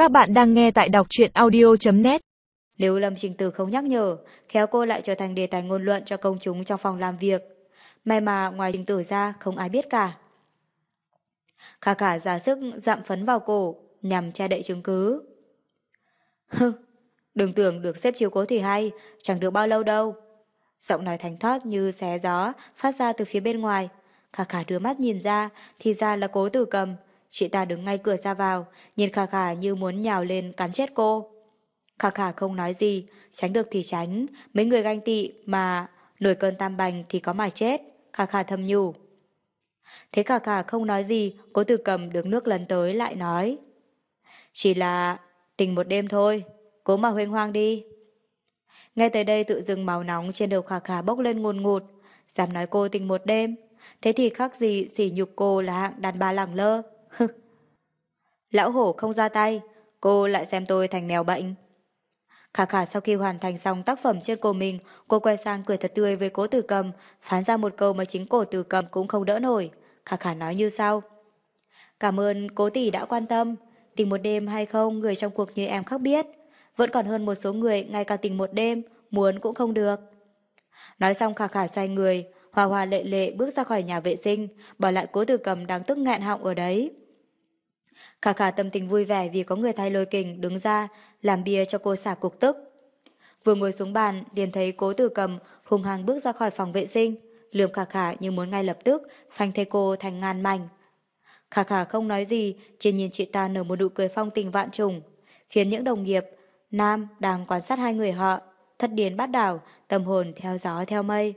Các bạn đang nghe tại đọc truyện audio.net. Nếu Lâm Trình Tử không nhắc nhở, khéo cô lại trở thành đề tài ngôn luận cho công chúng trong phòng làm việc. May mà ngoài Trình Tử ra không ai biết cả. Khả khả ra sức dặm phấn vào cổ, nhằm che đậy chứng cứ. Hừ, đừng tưởng được xếp chiếu cố thì hay, chẳng được bao lâu đâu. Giọng nói thánh thót như xé gió phát ra từ phía bên ngoài. Khả khả đưa mắt nhìn ra, thì ra là Cố Tử Cầm. Chị ta đứng ngay cửa ra vào, nhìn khả khả như muốn nhào lên cắn chết cô. Khả khả không nói gì, tránh được thì tránh, mấy người ganh tị mà nổi cơn tam bành thì có mà chết. Khả khả thầm nhủ. Thế khả khả không nói gì, Cố Tử Cầm đứng nước lần tới lại nói. Chỉ là tình một đêm thôi, cố mà huênh hoang đi. Nghe tới đây tự dưng máu nóng trên đầu khả khả bốc lên ngùn ngụt. Dám nói cô tình một đêm, thế thì khác gì sỉ nhục cô là hạng đàn bà lẳng lơ. Lão hổ không ra tay, cô lại xem tôi thành mèo bệnh. Khả khả sau khi hoàn thành xong tác phẩm trên cổ mình, cô quay sang cười thật tươi với Cố Tử Cầm, phán ra một câu mà chính Cố Tử Cầm cũng không đỡ nổi. Khả khả nói như sau. Cảm ơn cố tỷ đã quan tâm. Tình một đêm hay không, người trong cuộc như em khác biết. Vẫn còn hơn một số người ngay cả tình một đêm, muốn cũng không được. Nói xong khả khả xoay người, hòa hòa lệ lệ bước ra khỏi nhà vệ sinh, bỏ lại Cố Tử Cầm đang tức nghẹn họng ở đấy. Khả khả tâm tình vui vẻ vì có người thay Lôi Kình đứng ra làm bia cho cô xả cục tức. Vừa ngồi xuống bàn, liền thấy Cố Tử Cầm hùng hăng bước ra khỏi phòng vệ sinh, lườm khả khả như muốn ngay lập tức phanh thây cô thành ngàn mảnh. Khả khả không nói gì, chỉ nhìn chị ta nở một nụ cười phong tình vạn trùng, khiến những đồng nghiệp nam đang quan sát hai người họ thất điên bát đảo, tâm hồn theo gió theo mây.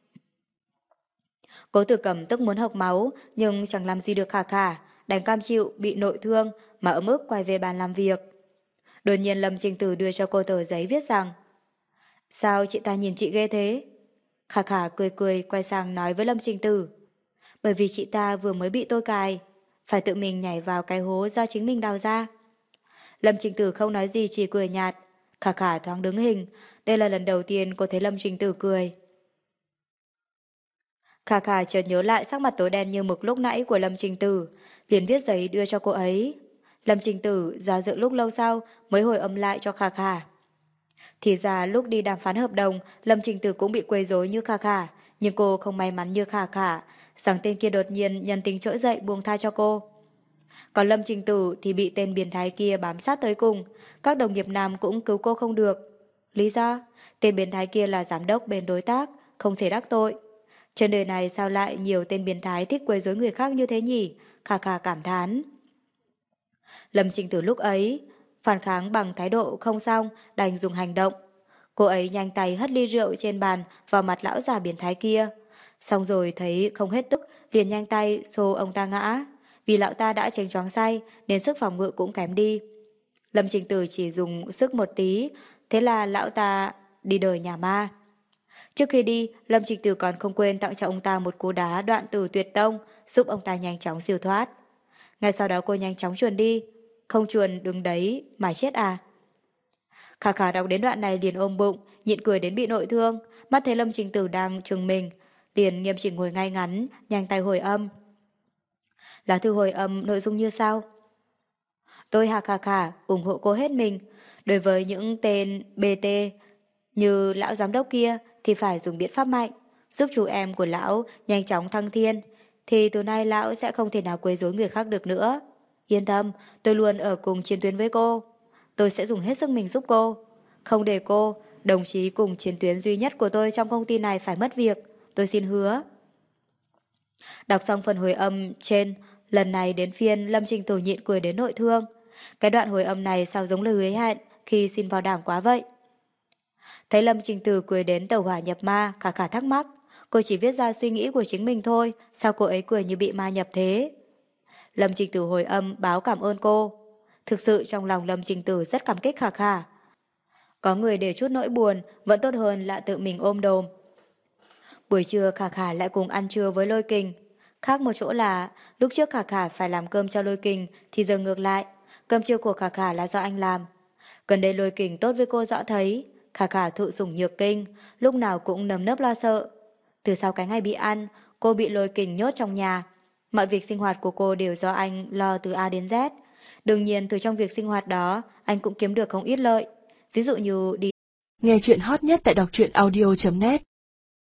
Cố Tử Cầm tức muốn hộc máu, nhưng chẳng làm gì được khả khả, đành cam chịu bị nội thương mà ấm ức quay về bàn làm việc. Đột nhiên Lâm Trình Tử đưa cho cô tờ giấy viết rằng: Sao chị ta nhìn chị ghê thế? Khả khả cười cười quay sang nói với Lâm Trình Tử: Bởi vì chị ta vừa mới bị tôi cài, phải tự mình nhảy vào cái hố do chính mình đào ra. Lâm Trình Tử không nói gì, chỉ cười nhạt. Khả khả thoáng đứng hình, đây là lần đầu tiên cô thấy Lâm Trình Tử cười. Khả khả chợt nhớ lại sắc mặt tối đen như mực lúc nãy của Lâm Trình Tử, liền viết giấy đưa cho cô ấy. Lâm Trình Tử do dự lúc lâu sau mới hồi âm lại cho khả khả. Thì ra lúc đi đàm phán hợp đồng, Lâm Trình Tử cũng bị quấy rối như khả khả, nhưng cô không may mắn như khả khả, rằng tên kia đột nhiên nhân tính trỗi dậy buông tha cho cô. Còn Lâm Trình Tử thì bị tên biến thái kia bám sát tới cùng, các đồng nghiệp nam cũng cứu cô không được. Lý do? Tên biến thái kia là giám đốc bên đối tác, không thể đắc tội. Trên đời này sao lại nhiều tên biến thái thích quấy rối người khác như thế nhỉ? Khả khả cảm thán. Lâm Trình Tử lúc ấy phản kháng bằng thái độ không xong, đành dùng hành động. Cô ấy nhanh tay hất ly rượu trên bàn vào mặt lão già biến thái kia. Xong rồi thấy không hết tức, liền nhanh tay xô ông ta ngã. Vì lão ta đã chênh choáng say nên sức phòng ngự cũng kém đi. Lâm Trình Tử chỉ dùng sức một tí, thế là lão ta đi đời nhà ma. Trước khi đi, Lâm Trình Tử còn không quên tặng cho ông ta một cú đá đoạn tử tuyệt tông, giúp ông ta nhanh chóng siêu thoát. Ngay sau đó cô nhanh chóng chuồn đi. Không chuồn đứng đấy mà chết à? Khả khả đọc đến đoạn này liền ôm bụng, nhịn cười đến bị nội thương, mắt thấy Lâm Trình Tử đang trừng mình, liền nghiêm chỉnh ngồi ngay ngắn, nhanh tay hồi âm. Lá thư hồi âm nội dung như sau: Tôi Hà Khả khả ủng hộ cô hết mình. Đối với những tên BT như lão giám đốc kia thì phải dùng biện pháp mạnh, giúp chú em của lão nhanh chóng thăng thiên, thì từ nay lão sẽ không thể nào quấy rối người khác được nữa. Yên tâm, tôi luôn ở cùng chiến tuyến với cô. Tôi sẽ dùng hết sức mình giúp cô. Không để cô, đồng chí cùng chiến tuyến duy nhất của tôi trong công ty này phải mất việc. Tôi xin hứa. Đọc xong phần hồi âm trên, lần này đến phiên Lâm Trình Tử nhịn cười đến nội thương. Cái đoạn hồi âm này sao giống lời hứa hẹn khi xin vào đảng quá vậy. Thấy Lâm Trình Tử cười đến tẩu hỏa nhập ma, khả khả thắc mắc. Cô chỉ viết ra suy nghĩ của chính mình thôi, sao cô ấy cười như bị ma nhập thế? Lâm Trình Tử hồi âm báo cảm ơn cô. Thực sự trong lòng Lâm Trình Tử rất cảm kích khả khả. Có người để chút nỗi buồn vẫn tốt hơn là tự mình ôm đồm. Buổi trưa khả khả lại cùng ăn trưa với Lôi Kình. Khác một chỗ là lúc trước khả khả phải làm cơm cho Lôi Kình thì giờ ngược lại, cơm trưa của khả khả là do anh làm. Gần đây Lôi Kình tốt với cô rõ thấy, khả khả thụ sủng nhược kinh, lúc nào cũng nơm nớp lo sợ. Từ sau cái ngày bị ăn, cô bị Lôi Kình nhốt trong nhà. Mọi việc sinh hoạt của cô đều do anh lo từ A đến Z. Đương nhiên từ trong việc sinh hoạt đó, anh cũng kiếm được không ít lợi. Ví dụ như đi. Nghe chuyện hot nhất tại đọc truyện audio.net